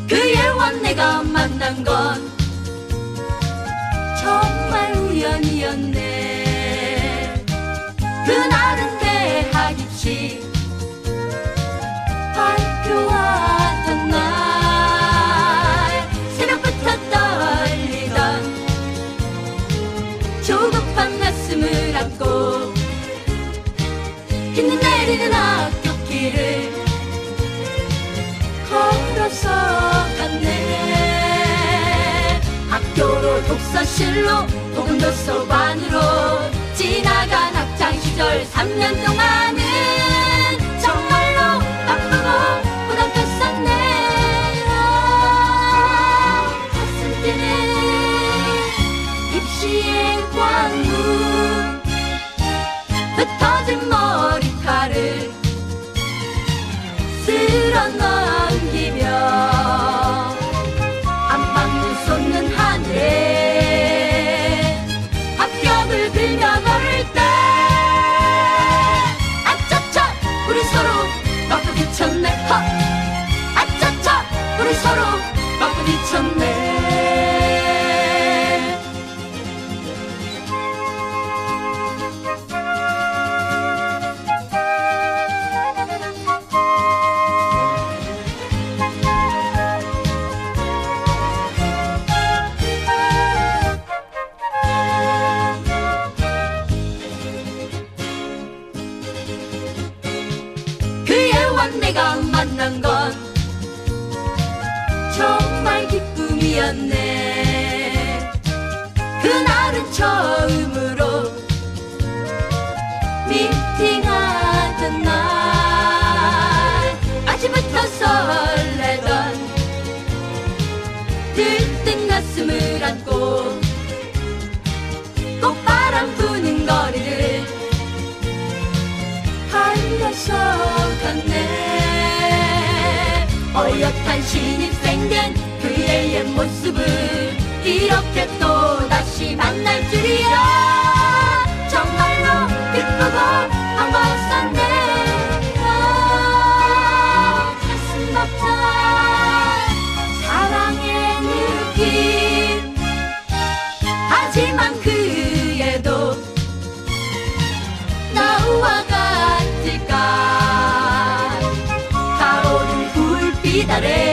그애와 내가 만난 건 정말 우연이었네. 그날은 대학 입시 발표하던 날, 새벽부터 떨리던 조급한 가슴을 안고 힘든 내리는 학교길을 걸어서 갔네. 학교로 독서실로 혹은 도서관으로 지나간 학창시절 3년 동안은 정말로 바쁘고 보답했었네. 가슴 뛰는 입시의 광문, 흩어진 머리카락을 쓸어 넘기며 안방을 솟는 하늘에 합격을 빌며 걸을 때, 아차차 우리 서로 맞고 비쳤네. 아차차 우리 서로 맞고 비쳤네. 내가 만난 건 정말 기쁨이었네. 그날은 처음으로 미팅하던 날, 아침부터 설레던 들뜬 가슴을 안고 꽃바람 부는 거리를 달려서 갔네. 어엿한 신입생 된 그애의 모습을 이렇게 또다시 만날 줄이야. 정말로 기쁘고 반가웠었네. 가슴 벅찬 사랑의 느낌. 하지만 그애도 나와 같을까. 가오른 불빛 아래